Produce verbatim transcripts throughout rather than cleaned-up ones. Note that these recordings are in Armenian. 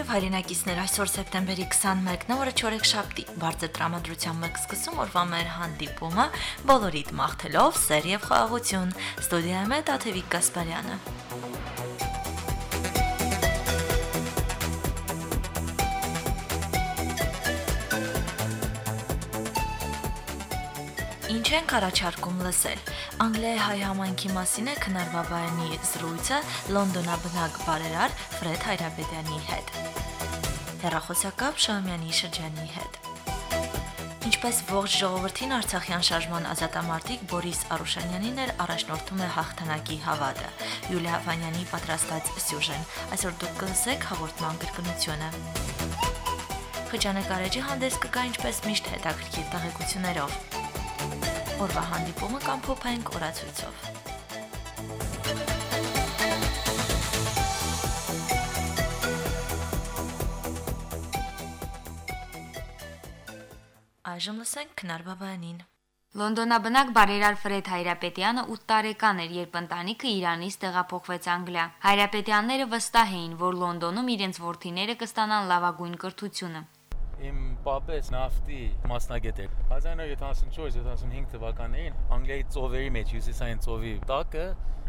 հայրենակիցներ, այսօր սեպտեմբերի քսանմեկն է, օրը չորեքշաբթի, բարձր տրամադրության մեկ սկսում օրվա մեր հանդիպումը, բոլորիդ մաղթելով սեր եւ խաղաղություն, ստուդիայում է Տաթևիկ Գասպարյանը։ Ինչ ենք առաջարկում լսել։ Անգլիայի հայ համայնքի մասին է քննարկվաբարանի զրույցը լոնդոնաբնակ բարերար Ֆրեդ Հայրապետյանի հետ։ Հեռախոսակապ Շահումյանի շրջանի հետ։ Ինչպես ողջ ժողովրդին Արցախյան շարժման ազատամարտիկ Բորիս Արուշանյանին էր առաջնորդում է հաղթանակի հավատը։ Յուլիա Վանյանի պատրաստած սյուժեն։ Այսօր դուք կլսեք հաղորդման կրկնությունը։ Խճանկարեջի հանդես կգա ինչպես միշտ հետաքրքիր տեղեկություններով։ Օրվա հանդիպումը կամփոփենք օրացույցով։ Այժմ լսենք քննարկվաբանին։ Լոնդոնաբնակ բարերար Ֆրեդ Հայրապետյանը ութ տարեկան էր, երբ ընտանիքը Իրանից տեղափոխվեց Անգլիա։ Հայրապետյանները վստահ էին, որ Լոնդոնում իրենց որդիները կստանան լավագույն կրթությունը։ Իմ պապես նավթի մասնագետ էր։ հազար նոր յոթանասունչորս յոթանասունհինգ թվականներին Անգլիայի ծովերի մեջ հյուսիսային ծովի տակը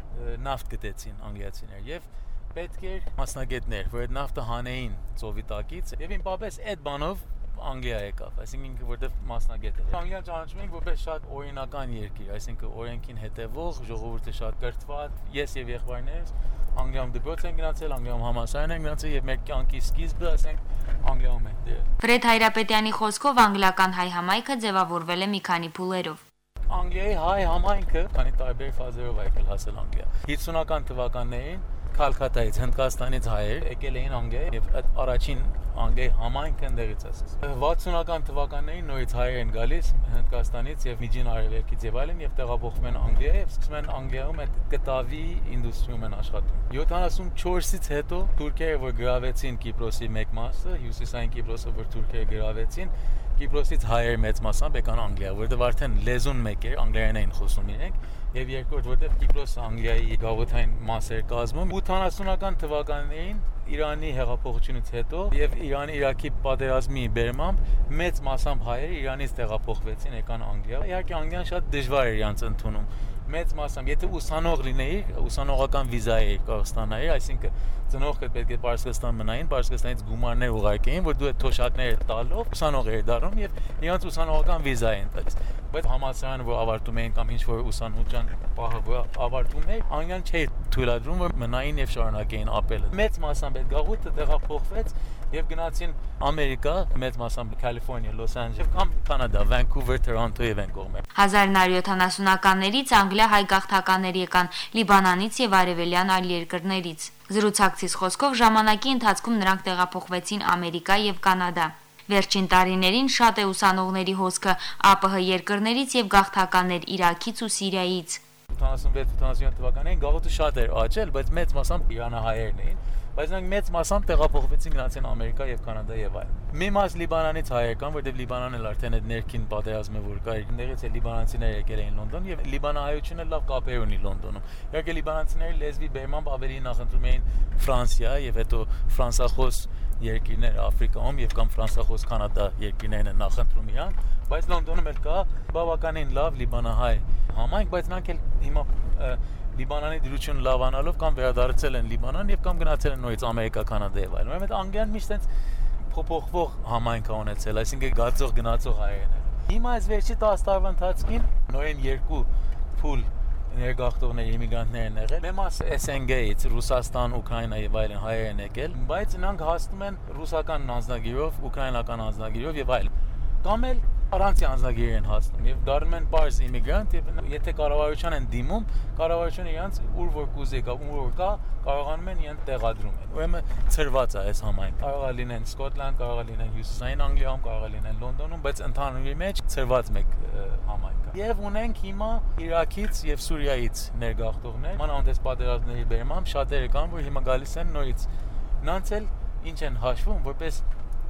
նավթ գտեցին անգլիացիներ եւ պետք էր մասնագետներ, որ այդ նավթը հանեին ծովի տակից եւ իմ պապես այդ բանով Անգլիա եկավ, այսինքն ինքը որտեղ մասնագետ էր։ Անգլիան ճանաչում ենք որպես շատ օրինական երկիր, այսինքն օրենքին հետևող, ժողովուրդը շատ կրթված, ես եւ եղբայրներս Անգլիայում դպրոց են գնացել, Անգլիայում համալսարան են գնացել եւ մեր կյանքի սկիզբը, ասենք, Անգլիայում է դեր։ Ֆրեդ Հայրապետյանի խոսքով անգլիական հայ համայնքը ձևավորվել է մի քանի փուլերով։ Անգլիայի հայ համայնքը քանի տարբեր ֆազերով է եկել հասել Անգլիա։ հիսունական թվականներին Կալկատայից, Հնդկաստանից հայեր եկել էին Անգլիա եւ այդ առաջին Անգլիայի համայնքը ընդերից ասես։ վաթսունական թվականներին նորից հայեր են գալիս Հնդկաստանից եւ Միջին Արևելքից եւ այլն եւ տեղափոխվում են Անգլիա եւ սկսում են Անգլիայում այդ կտավի ինդուստրիում են աշխատում։ յոթանասունչորսից հետո թուրքերը որ գրավեցին Կիպրոսի մեկ մասը, հյուսիսային Կիպրոսը որ թուրքերը գրավեցին, Կիպրոսից հայեր մեծ մասամբ եկան Անգլիա, որտեղ արդեն լեզուն մեկ էր, անգլերեն էին խոսում իրենք, եւ երկրորդ որտեղ Կիպրոսը Անգլիայի գաղութային մաս էր կազմում։ ութանասունական թվականներին Իրանի հեղափոխությունից հետո եւ Իրանի-Իրաքի պատերազմի բերմամբ մեծ մասամբ հայեր Իրանից տեղափոխվեցին եկան Անգլիա։ Իհարկե Անգլիան շատ դժվար էր իրանց ընդունում։ Մեծ մասամբ, եթե ուսանող լինեիր, ուսանողական վիզա էիր կարող ստանայիր, այսինքն ծնողքդ պետք է Պարսկստան մնային, Պարսկստանից գումարներ ուղարկեին, որ դու այդ թոշակները տալով ուսանող էիր դառնում եւ իրանց ուսանողական վիզա էին տալիս։ Բայց համալսարանը որ ավարտում էին կամ ինչ որ ուսանողության պահը որ ավարտում էր, Անգլիան չէր թույլատրում որ մնային եւ շարունակեին ապելը։ Մեծ մասամբ այդ գաղութը տեղափոխվեց եւ գնացին Ամերիկա, մեծ մասամբ Կալիֆոռնիա, Լոս Անջելես կամ Կանադա, Վանկուվեր, Թորոնտո եւ այն կողմեր։ հազար նոր յոթանասունականներից Անգլիա հայ գաղթականներ եկան Լիբանանից եւ արևելյան այլ երկրներից։ Զրուցակցից խոսքով ժամանակի ընթացքում նրանք տեղափոխվեցին Ամերիկա եւ Կանադա։ Վերջին տարիներին շատ է ուսանողների հոսքը ԱՊՀ երկրներից եւ գաղթականներ Իրաքից ու Սիրիայից։ ութանասունվեց ութանասունյոթ թվականներին գաղութը շատ էր աճել, բայց մեծ մասամբ իրանահայերն էին։ Բայց նրանք մեծ մասամբ տեղափոխվեցին գնացին Ամերիկա եւ Կանադա եւ այլն։ Մի մաս Լիբանանից հայեր կան, որտեղ Լիբանանն էլ արդեն այդ ներքին պատերազմը որ կար, ներից է լիբանանցիները եկել էին Լոնդոն եւ լիբանահայությունը լավ կապեր ունի Լոնդոնում։ Իհարկե լիբանանցիների լեզվի բերմամբ ավելի նախընտրում էին Ֆրանսիա եւ հետո ֆրանսախոս երկիրներ Աֆրիկայում եւ կամ ֆրանսախոս Կանադա երկիրներն են նախընտրում իրան, բայց Լոնդոնում էլ կա բավականին լավ լիբանահայ համայնք, բայց նրանք էլ հիմա Լիբանանի դրություն լավանալով կամ վերադարձել են Լիբանան եւ կամ գնացել են նորից Ամերիկա, Կանադա եւ այլն։ Ուրեմն Անգլիան միշտ այնց փոփոխվող համայնք է ունեցել, այսինքն գացող գնացող հայերն են։ Հիմա այս վերջի տասը տարվա ընթացքին նորեն երկու փուլ ներգաղթողներ, իմիգրանտներ են եղել։ Մեմաս էս են գեից Ռուսաստան, Ուկրաինա եւ այլն հայեր են եկել, բայց նրանք հասնում են ռուսական անձնագիրով, ուկրաինական անձնագիրով եւ այլն։ Կամ էլ առանց անձնագիր են հասնում եւ դառնում են պարզ իմիգրանտ եւ եթե կառավարության են դիմում, կառավարությունը իրանց ուր որ կուզի կա, ուր որ կա, կարողանում են իրեն տեղադրում են։ Ուրեմն ծրված է այս համայնքը։ Կարող է լինեն Սկոտլանդ, կարող է լինեն Հյուսիսային Անգլիայում, կարող է լինեն Լոնդոնում, բայց ընդհանուրի մեջ ծրված մեկ համայնք է։ Եվ ունենք հիմա Իրաքից եւ Սուրիայից ներգաղթողներ, մանավանդ պատերազմների բերմամբ շատերը կան, որ հիմա գալիս են նորից։ Նրանց էլ ինչ են հաշվում, որպես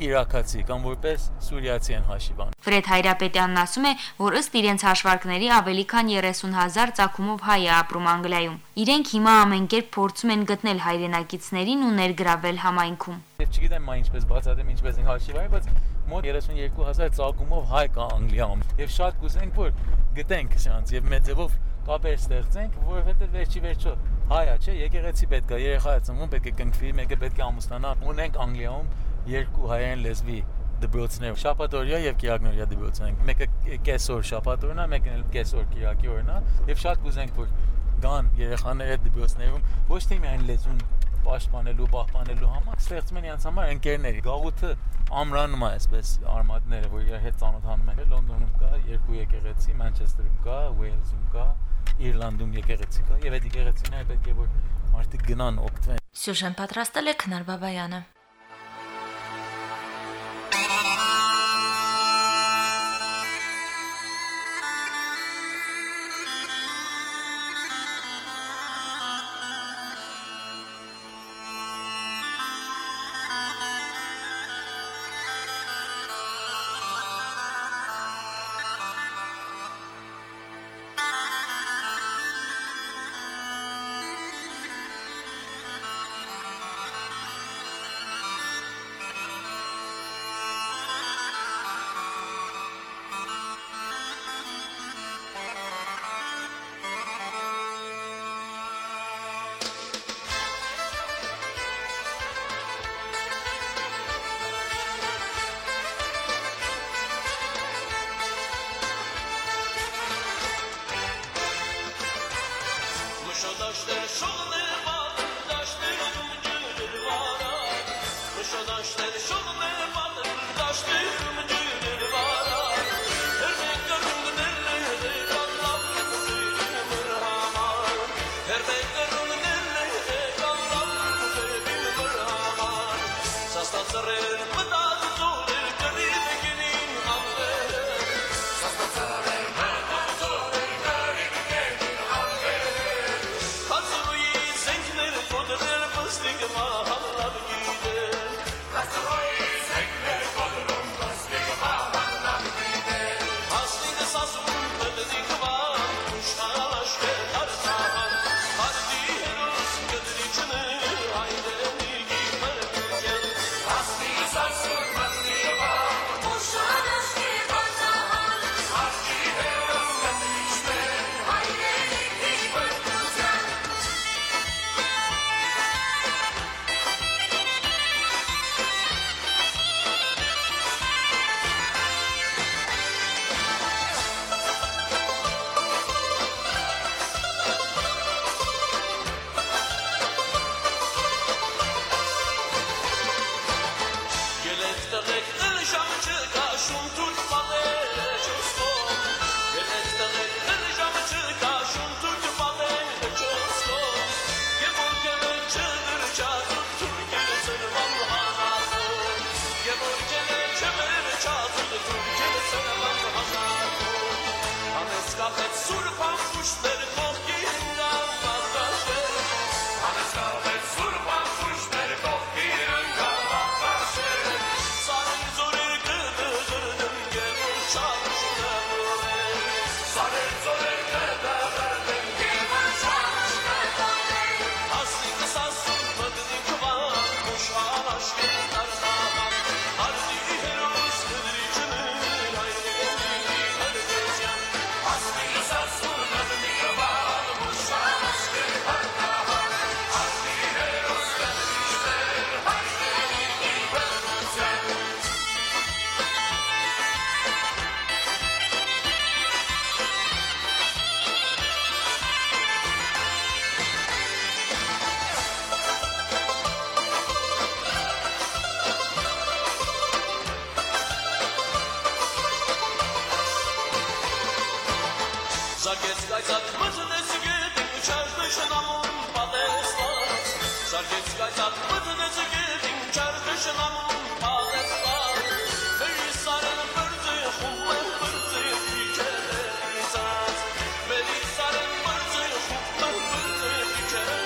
իրաքացի կամ որպես սուրիացի են հաշիվ անում։ Ֆրեդ Հայրապետյանն ասում է, որ ըստ իրենց հաշվարկների ավելի քան երեսուն հազար ծագումով հայ է ապրում Անգլիայում։ Իրենք հիմա ամենքերբ փորձում են գտնել հայրենակիցներին ու ներգրավել համայնքում։ Ես չգիտեմ մա ինչպես բացատրեմ, ինչպես են հաշիվ արել, բայց մոտ երեսուն երկու հազար ծագումով հայ կա Անգլիայում։ Եվ շատ կուզենք, որ գտենք շանս եւ մեծեվով կապեր ստեղծենք, որովհետեւ վերջի վերջո հայա, չէ, եկեղեցի պետք է, երեխա է ծնվում, պետք է կնքվի, մեկը պետք է ամուսնանա։ Ունենք Անգլիայում երկու հայերեն լեզվի դպրոցներ, շաբաթօրյա եւ կիրակնօրյա դպրոցներ են։ Մեկը կեսօր շաբաթօրն է, մեկն էլ կեսօր կիրակի օրն է, եւ շատ կուզենք, որ գան երեխաները դպրոցներում ոչ թե միայն լեզուն պաշտպանելու, պահպանելու համար, ստեղծում են իրենց համար ընկերներ։ Գաղութը ամրանում է այսպես արմատները, որ իր հետ ծանոթանում են։ Լոնդոնում կա երկու եկեղեցի, Մանչեսթերում կա, Ուեյլզում կա, Իռլանդում եկեղեցի կա, եւ այդ եկեղեցիները պետք է որ մարդիկ գնան օգտվեն։ Սյուժեն պատրաստել է Քնար Բաբայանը։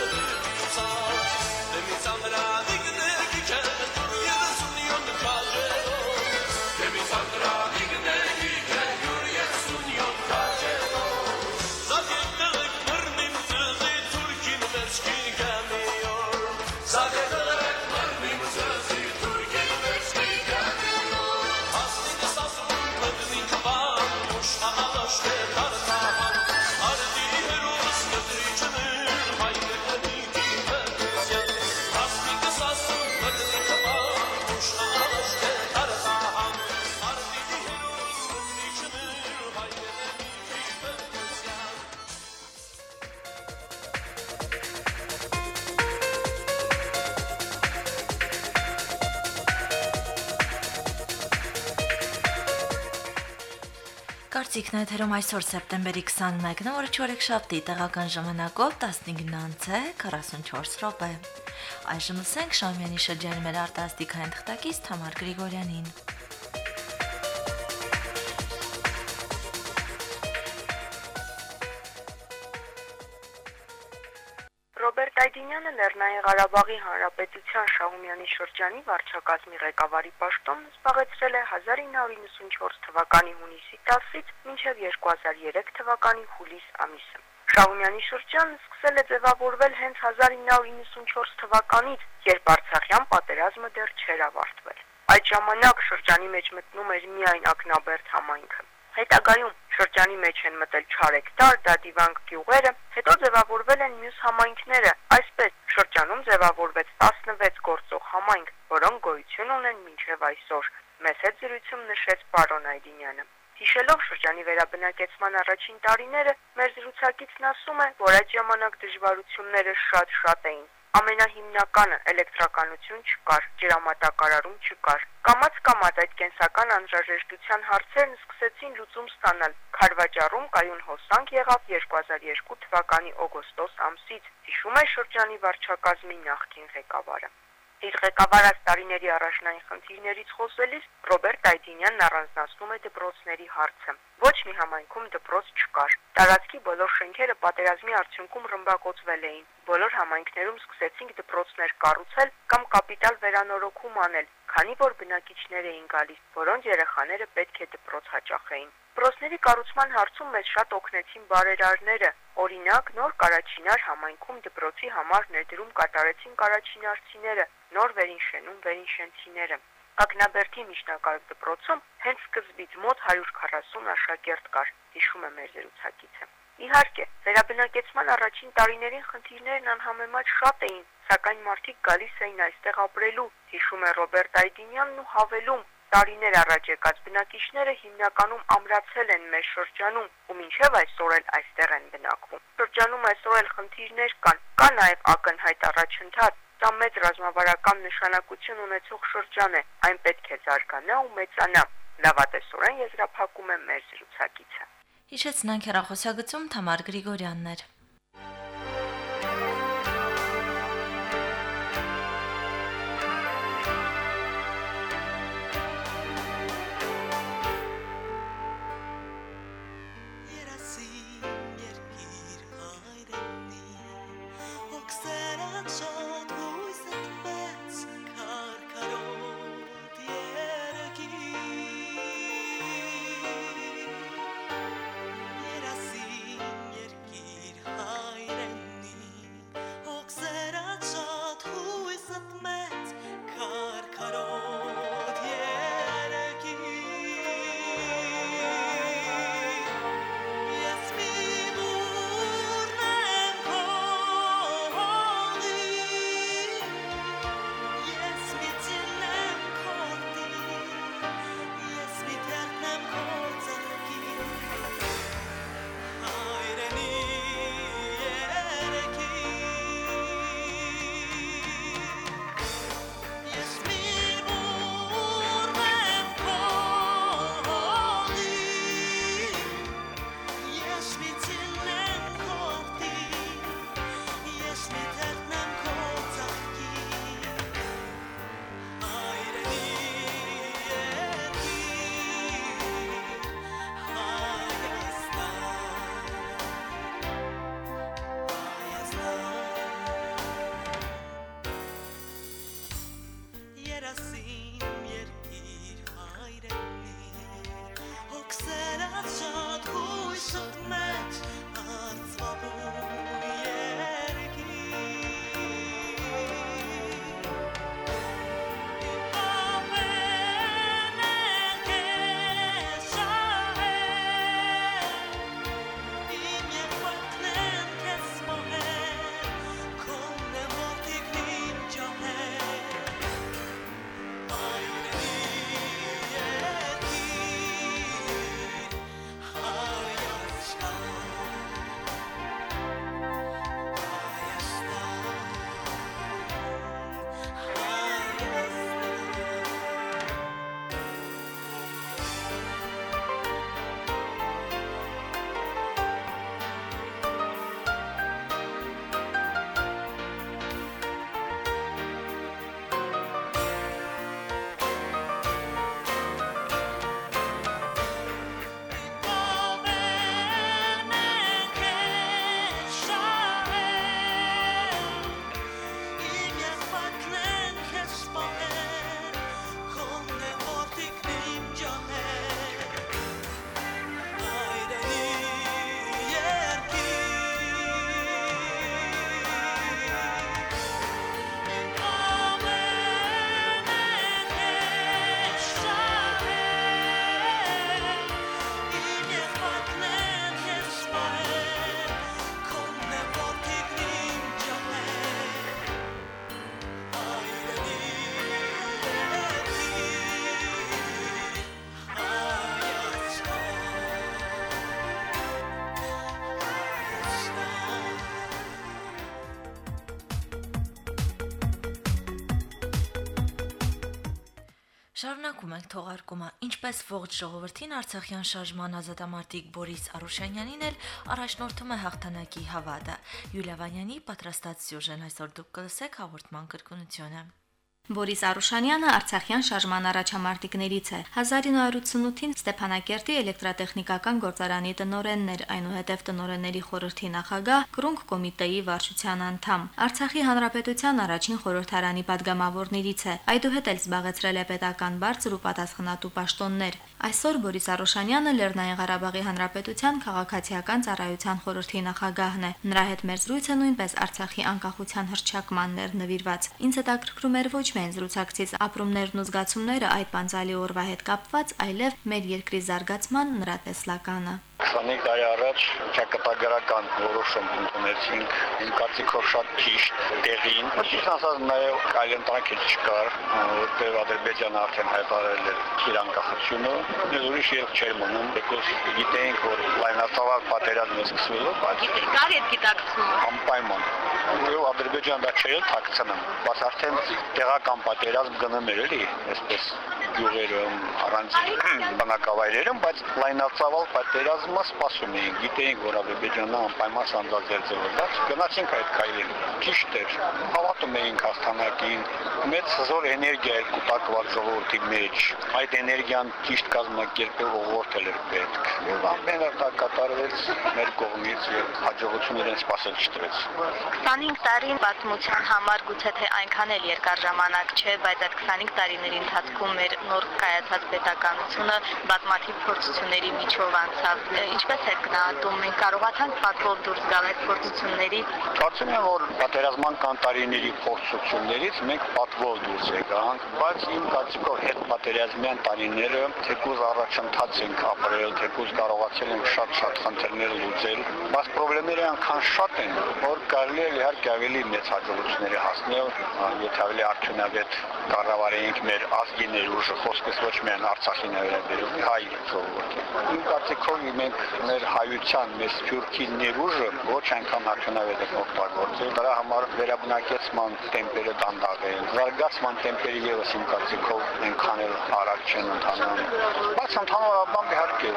Project Լուսիկն եթերում այսօր սեպտեմբերի քսանմեկն է, որը չորեքշաբթի տեղական ժամանակով տասնինը քառասունչորս րոպե։ Այժմ լսենք Շամյանի շրջանի մեր արտասթիկային թղթակից Թամար Գրիգորյանին։ Ռոբերտ Այդինյանը Լեռնային Ղարաբաղի Հանրապետության Շահումյանի շրջանի վարչակազմի ղեկավարի պաշտոնն զբաղեցրել է հազար ինը հարյուր իննսունչորս թվականի հունիսի տասից մինչև երկու հազար երեք թվականի հուլիս ամիսը։ Շահումյանի շրջանն սկսել է ձևավորվել հենց հազար ինը հարյուր իննսունչորս թվականից, երբ Արցախյան պատերազմը դեռ չէր ավարտվել։ Այդ ժամանակ շրջանի մեջ մտնում էր միայն Ակնաբերդ համայնքը։ Հետագայում շրջանի մեջ են մտել Չարեկտար, Դադիվանք գյուղերը, հետո ձևավորվել են մյուս համայնքները, այսպես շրջանում ձևավորվեց տասնվեց գործող համայնք, որոնք գոյություն ունեն մինչև այսօր։ Մեծ հետ զրույցում նշեց պարոն Այդինյանը։ Հիշելով շրջանի վերաբնակեցման առաջին տարիները, մեր զրուցակիցն ասում է, որ այդ ժամանակ դժվարությունները շատ-շատ էին։ Ամենահիմնականը էլեկտրականություն չկար, ջրամատակարարում չկար։ Կամաց-կամաց այդ կենսական անհրաժեշտության հարցերն սկսեցին լուծում ստանալ։ Քարվաճառում կայուն հոսանք եղավ երկու հազար երկու թվականի օգոստոս ամսից, հիշում է շրջանի վարչակազմի նախկին ղեկավարը։ Իր ղեկավարած տարիների առաջնային խնդիրներից խոսելիս Ռոբերտ Այդինյանն առանձնացնում է դպրոցների հարցը։ Ոչ մի համայնքում դպրոց չկար։ Տարածքի բոլոր շենքերը պատերազմի արդյունքում ռմբակոծվել էին։ Բոլոր համայնքներում սկսեցինք դպրոցներ կառուցել կամ կապիտալ վերանորոգում անել, քանի որ բնակիչներ էին գալիս, որոնց երեխաները պետք է դպրոց հաճախեին։ Դպրոցների կառուցման հարցում մեզ շատ օգնեցին բարերարները։ Օրինակ, նոր Կարաչինար համայնքում դպրոցի համար ներդրում կատարեցին կարաչինարցիները, նոր վերինշենում վերինշենցիները։ Ակնաբերդի միջնակարգ դպրոցում հենց սկզբից մոտ հարյուր քառասուն աշակերտ կար, հիշում է մեր զրուցակիցը։ Իհարկե, վերաբնակեցման առաջին տարիներին խնդիրներն անհամեմատ շատ էին, սակայն մարդիկ գալիս էին այստեղ ապրելու, հիշում է Ռոբերտ Այդինյանն ու հավելում. տարիներ առաջ եկած բնակիչները հիմնականում ամրացել են մեր շրջանում ու մինչև այսօր էլ այստեղ են բնակվում։ Շրջանում այսօր էլ խնդիրներ կան, կա նաև ակնհայտ առաջընթաց, դա մեծ ռազմավարական նշանակություն ունեցող շրջան է, այն պետք է զարգանա ու մեծանա։ Լավատեսորեն եզրափակում է մեր զրուցակիցը։ Հիշեցնենք հեռախոսագծում Թամար Գրիգորյանն էր։ Շարունակում ենք թողարկումը։ Ինչպես ողջ ժողովրդին Արցախյան շարժման ազատամարտիկ Բորիս Արուշանյանին էլ առաջնորդում է հաղթանակի հավատը։ Յուլիա Վանյանի պատրաստած սյուժեն այսօր դուք կլսեք հաղորդման կրկնությունը։ Բորիս Արուշանյանը Արցախյան շարժման առաջամարտիկներից է։ հազար ինը հարյուր ութսունութին Ստեփանակերտի էլեկտրատեխնիկական գործարանի տնօրենն էր, այնուհետև տնօրենների խորհրդի նախագահ, կրունկ կոմիտեի վարչության անդամ։ Արցախի հանրապետության առաջին խորհրդարանի падգամավորներից է։ Այդուհետ էլ զբաղեցրել է պետական բարձր ու պատասխանատու պաշտոններ։ Այսօր Բորիս Արուշանյանը Լեռնային Ղարաբաղի Հանրապետության քաղաքացիական ծառայության խորհրդի նախագահն է։ Նրա հետ մեր զրույցը նույնպես Արցախի անկախության հռչակմանն էր նվիրված։ Ինձ հետաքրքրում էր ոչ միայն զրուցակցից ապրումներն ու զգացումները այդ պանծալի օրվա հետ կապված, այլև մեր երկրի զարգացման նրա տեսլականը։ քսանուհինգ տարի առաջ ճակատագրական որոշում ընդունեցինք, իմ կարծիքով շատ ճիշտ տեղին։ Ճիշտ ասած, նաև այլ ընտրանք չկար, որտեղ Ադրբեջանը արդեն հայտարարել էր իր անկախությունը, biz ուրիշ երկ չէր մնում, because գիտեինք, որ լայնածավալ պատերազմ է սկսվելու, բայց Կար այդ գիտակցումը։ անպայման։ Ու Ադրբեջանը դա չէր թաքցնում, բայց արդեն տեղական պատերազմ գնում էր էլի, այսպես գյուղերում, առանց բնակավայրերում, բայց լայնածավալ պատերազմը սպասում էին, գիտեինք, որ Ադրբեջանը անպայման սանձազերծել է, բայց գնացինք այդ քայլին։ Ճիշտ էր, հավատում էինք հաղթանակին, մեծ հզոր էներգիա էր կուտակված ժողովրդի մեջ, այդ էներգիան ճիշտ կազմակերպել ուղղորդել էր պետք։ Եվ ամենը դա կատարվեց մեր կողմից եւ հաջողություն իրեն սպասել չտրեց։ քսանհինգ տարին պատմության համար գուցե թե այնքան էլ երկար ժամանակ չէ, բայց այդ քսանհինգ տարիների ընթացքում մեր նոր կայացած պետականությունը բազմաթիվ փորձությունների միջով անցավ։ Ինչպես եք գնահատում, մենք կարողացանք պատվով դուրս գալ այդ փորձություններից։ Կարծում եմ, որ պատերազմական կանտարիների փորձություններից մենք պատվով դուրս եկանք, բայց իմ կարծիքով հետ պատերազմյան տարիները թեկուզ առաջընթաց ենք ապրել, թեկուզ կարողացել ենք շատ-շատ խնդիրներ լուծել, բայց խնդիրները այնքան շատ են, որ կարելի է իհարկե ավելի մեծ հաջողությունների հասնել, եթե ավելի արդյունավետ կառավարեինք մեր ազգի ներուժը, խոսքս ոչ միայն Արցախի վերաբերում հայ ժողովրդի։ Իմ կարծիքով մենք մեր հայության, մեր սփյուռքի ներուժը ոչ այնքան արդյունավետ ենք օգտագործել, դրա համար վերաբնակեցման տեմպերը դանդաղ են, զարգացման տեմպերը ևս իմ կարծիքով այնքան էլ արագ չեն ընթանում, բայց ընդհանրապես իհարկե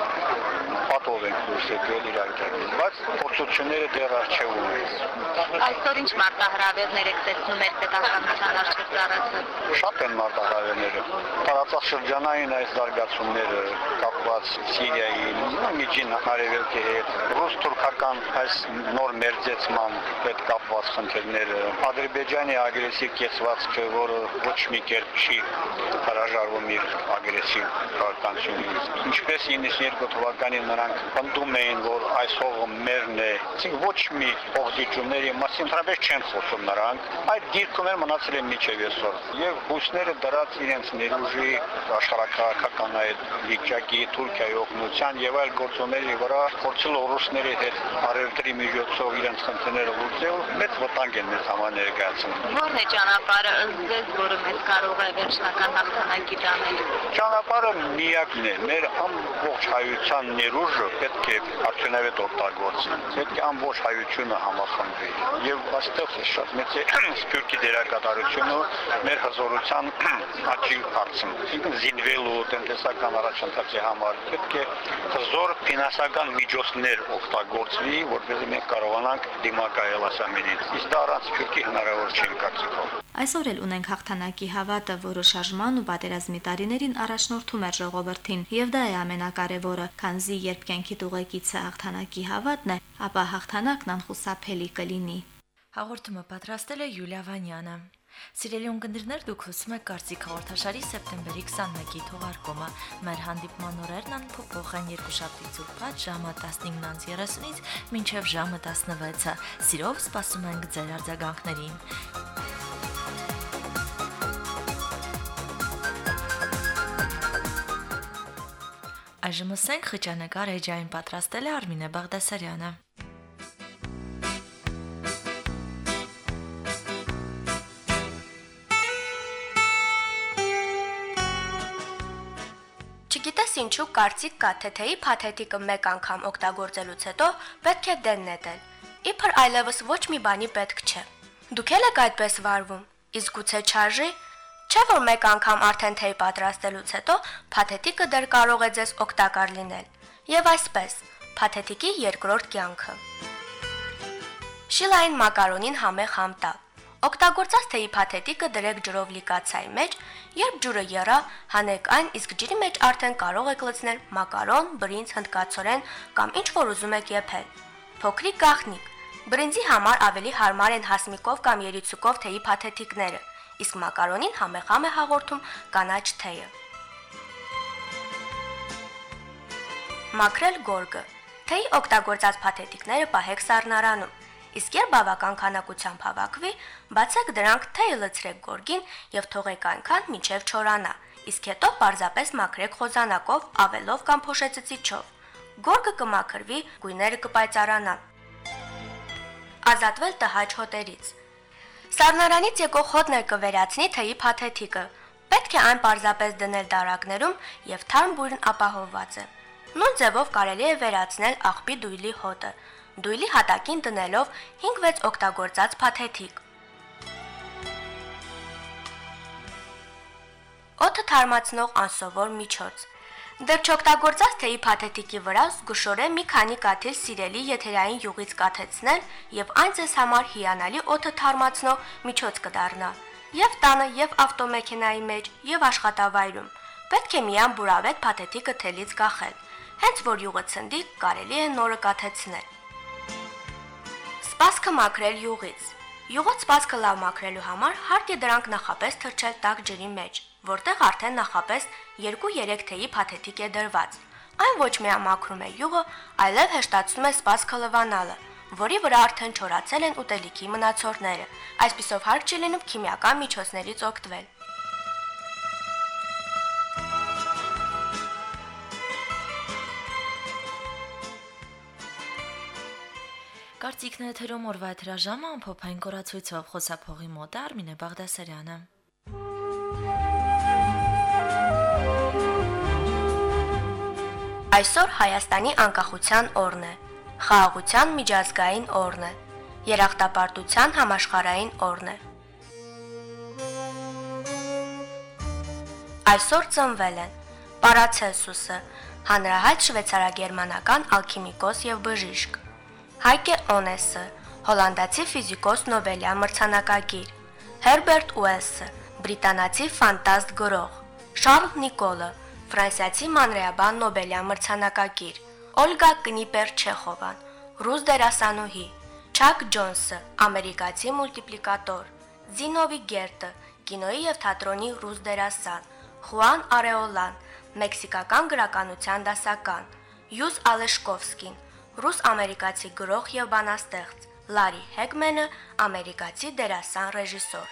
պատով ենք դուրս եկել իհարկե, բայց փորձությունները դեռ արժևում են։ Այսօր ինչ մարտահրավերներ եք տեսնում մեր պետականության առջև ծառացած։ Շատ են մարտահրավերները։ Տարածաշրջանային այս զարգացումները կապված Սիրիայի, Միջին Արևելքի հետ, ռուս-թուրքական այս նոր մերձեցման հետ կապված խնդիրները, Ադրբեջանի ագրեսիվ կեցվածքը, որը ոչ մի կերպ չի հրաժարվում իր ագրեսիվ քաղաքականությունից։ Ինչպես իննսունյոթ թվականին նրանք պնդում էին, որ այս հողը մերն է, այսինքն ոչ մի հողդիճումների մասին ընդհանրապես չեն խոսում նրանք, այդ դիրքում են մնացել են մինչև այսօր։ Եվ հույսները դրած իրենց ներուժի աշխարհակաղակական այդ վիճակի, Թուրքիայի օգնության եւ այլ գործոնների վրա փորձելով ռուսների հետ արևտրի միջոցով իրենց խնդիրները լուծել, մեծ վտանգ են մեզ համար ներկայացնում։ Որն է ճանապարհը ըստ որը մեզ կարող է վերջնական հաղթանակի տանել։ Ճանապարհը միակն է, մեր ամբողջ հայության ներուժը պետք է արդյունավետ օգտագործել, պետք է ամբողջ հայությունը համախմբվի եւ այստեղ շատ մեծ է սփյուռքի դերակատարությունը մեր հզորության աճի հարցում։ Ինքն զինվելու տնտեսական առաջընթացի համար պետք է հզոր ֆինանսական միջոցներ օգտագործվի, որպեսզի մենք կարողանանք դիմակայել ասամենից։ Իսկ դա առանց սփյուռքի հնարավոր չէ կարծիքով։ Այսօր էլ ունենք հաղթանակի հավատը, որը շարժման ու պատերազմի տարիներին առաջնորդում էր ժողովրդին, եւ դա է ամենակարևորը, քանզի երբ կյանքիդ ուղեկիցը հաղթանակի հավատն է, ապա հաղթանակն անխուսափելի կլինի։ Հաղորդումը պատրաստել է Յուլիա Վանյանը։ Սիրելի ունկնդիրներ, դուք լսում եք Կարծիք հաղորդաշարի սեպտեմբերի քսանմեկի թողարկումը։ Մեր հանդիպման օրերն անփոփոխ են երկուշաբթի ցուրտած ժամը տասնինգ երեսունից մինչև ժամը տասնվեցը։ Սիրով սպասում ենք ձեր արձագանքներին։ Այժմ ասենք խճանկար էջային պատրաստել է Արմինե Բաղդասարյանը։ Չգիտես ինչու կարծիք կա, թե թեյի փաթեթիկը մեկ անգամ օգտագործելուց հետո պետք է դեն նետել։ Իբր այլևս ոչ մի բանի պետք չէ։ Դուք եք այդպես վարվում, իսկ գուցե չարժի։ Չէ՞ որ մեկ անգամ արդեն թեյ պատրաստելուց հետո փաթեթիկը դեռ կարող է ձեզ օգտակար լինել։ Եվ այսպես, փաթեթիկի երկրորդ կյանքը։ Շիլային մակարոնին համեղ համ տալ։ Օգտագործած թեյի փաթեթիկը դրեք ջրով լի կաթսայի մեջ, երբ ջուրը եռա, հանեք այն, իսկ ջրի մեջ արդեն կարող եք լցնել մակարոն, բրինձ, հնդկացորեն կամ ինչ որ ուզում եք եփել։ Փոքրիկ գաղտնիք։ Բրինձի համար ավելի հարմար են հասմիկով կամ երիցուկով թեյի փաթեթիկները, իսկ մակարոնին համեղ-համ է հաղորդում կանաչ թեյը։ Մաքրել գորգը։ Թեյի օգտագործած փաթեթիկները պահեք սառնարանում, իսկ երբ բավական քանակությամբ հավաքվի, բացեք դրանք, թեյը լցրեք գորգին եւ թողեք այնքան, մինչեւ չորանա, իսկ հետո պարզապես մաքրեք խոզանակով, ավելով կամ փոշեցծիչով։ Գորգը կմաքրվի, գույները կպայծառանան։ Ազատվել տհաճ հոտերից։ Սառնարանից եկող հոտն կվերացնի թեյի փաթեթիկը։ Պետք է այն պարզապես դնել դարակներում եւ թարմ բույրն ապահովված է։ Նույն ձևով կարելի է վերացնել աղբի դույլի հոտը, դույլի հատակին դնելով հինգ-վեց օգտագործած փաթեթիկ։ Օդը թարմացնող անսովոր միջոց։ Դեռ չօգտագործած թեյի փաթեթիկի վրա զգուշորեն մի քանի կաթիլ սիրելի եթերային յուղից կաթեցնել եւ այն ձեզ համար հիանալի օդը թարմացնող միջոց կդառնա։ Եվ տանը, եւ ավտոմեքենայի մեջ, եւ աշխատավայրում։ Պետք է միայն բուրավետ փաթեթիկը թելից կախել։ Հենց որ յուղը ցնդի, կարելի է նորը կաթեցնել։ Սպասքը մաքրել յուղից։ Յուղոց սպասքը լավ մաքրելու համար հարկ է դրանք նախապես թրջել տաք ջրի մեջ, որտեղ արդեն նախապես երկու-երեք թեյի փաթեթիկ է դրված։ Այն ոչ միայն մաքրում է յուղը, այլև հեշտացնում է սպասքը լվանալը, որի վրա արդեն չորացել են ուտելիքի մնացորդները։ Այսպիսով հարկ չի լինում քիմիական միջոցներից օգտվել։ Կարծիքն է թերում օրվա հրաժամը ամփոփային կորացույցով խոսափողի մոտ է Արմինե Բաղդասարյանը։ Այսօր Հայաստանի անկախության օրն է, խաղաղության միջազգային օրն է, երախտապարտության համաշխարհային օրն է։ Այսօր ծնվել են Պարացելսուսը, հանրահայտ շվեյցարագերմանական ալքիմիկոս եւ բժիշկ, Հայկե Օնեսը, հոլանդացի ֆիզիկոս Նոբելյան մրցանակակիր, Հերբերտ Ուելսը, բրիտանացի ֆանտաստ գրող, Շարլ Նիկոլը, ֆրանսիացի մանրեաբան Նոբելյան մրցանակակիր, Օլգա Կնիպեր-Չեխովան, ռուս դերասանուհի, Չակ Ջոնսը, ամերիկացի մուլտիպլիկատոր, Զինովի Գերտը, կինոյի եւ թատրոնի ռուս դերասան, Խուան Արեոլան, մեքսիկական գրականության դասական, Յուզ Ալեշկովսկին, ռուս-ամերիկացի գրող եւ բանաստեղծ, Լարի Հեգմենը, ամերիկացի դերասան ռեժիսոր։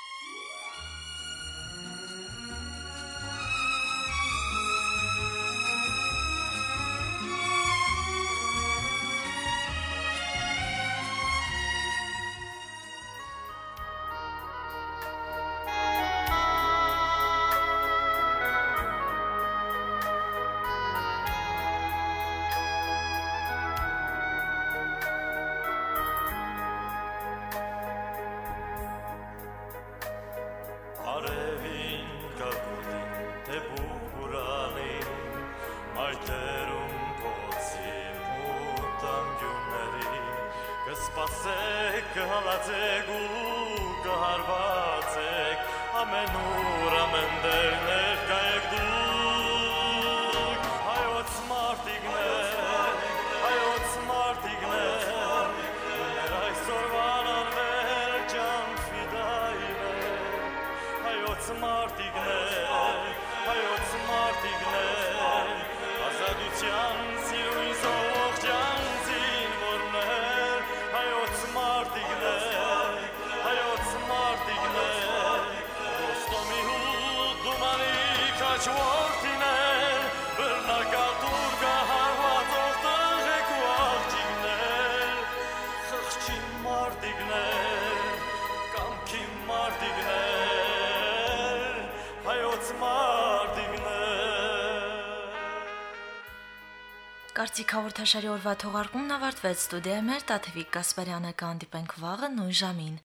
Կսպասեք, կհալածեք ու կհարվածեք, ամենուր ամեն դեր ներկայեք դուք, հայոց մարդիկներ, հայոց մարդիկներ, ներ այսօրվան անվեր ջան ֆիդայներ, հայոց մարդիկներ, հայոց մարդիկներ, ազատության սիրույն զող ջան զինվորներ, հայոց մարդիկներ, հայոց մարդիկներ, ոստոմի ու դումանի կաչորդիներ, բրնակատուր կահարվածող տղեք ու աղջիկներ, խղճի մարդիկներ, կամքի մարդիկներ, հայոց մարդիկներ։ Կարծիք հաղորդաշարի օրվա թողարկումն ավարտվեց, ստուդիայում էր Տաթևիկ Գասպարյանը, կհանդիպենք վաղը նույն ժամին։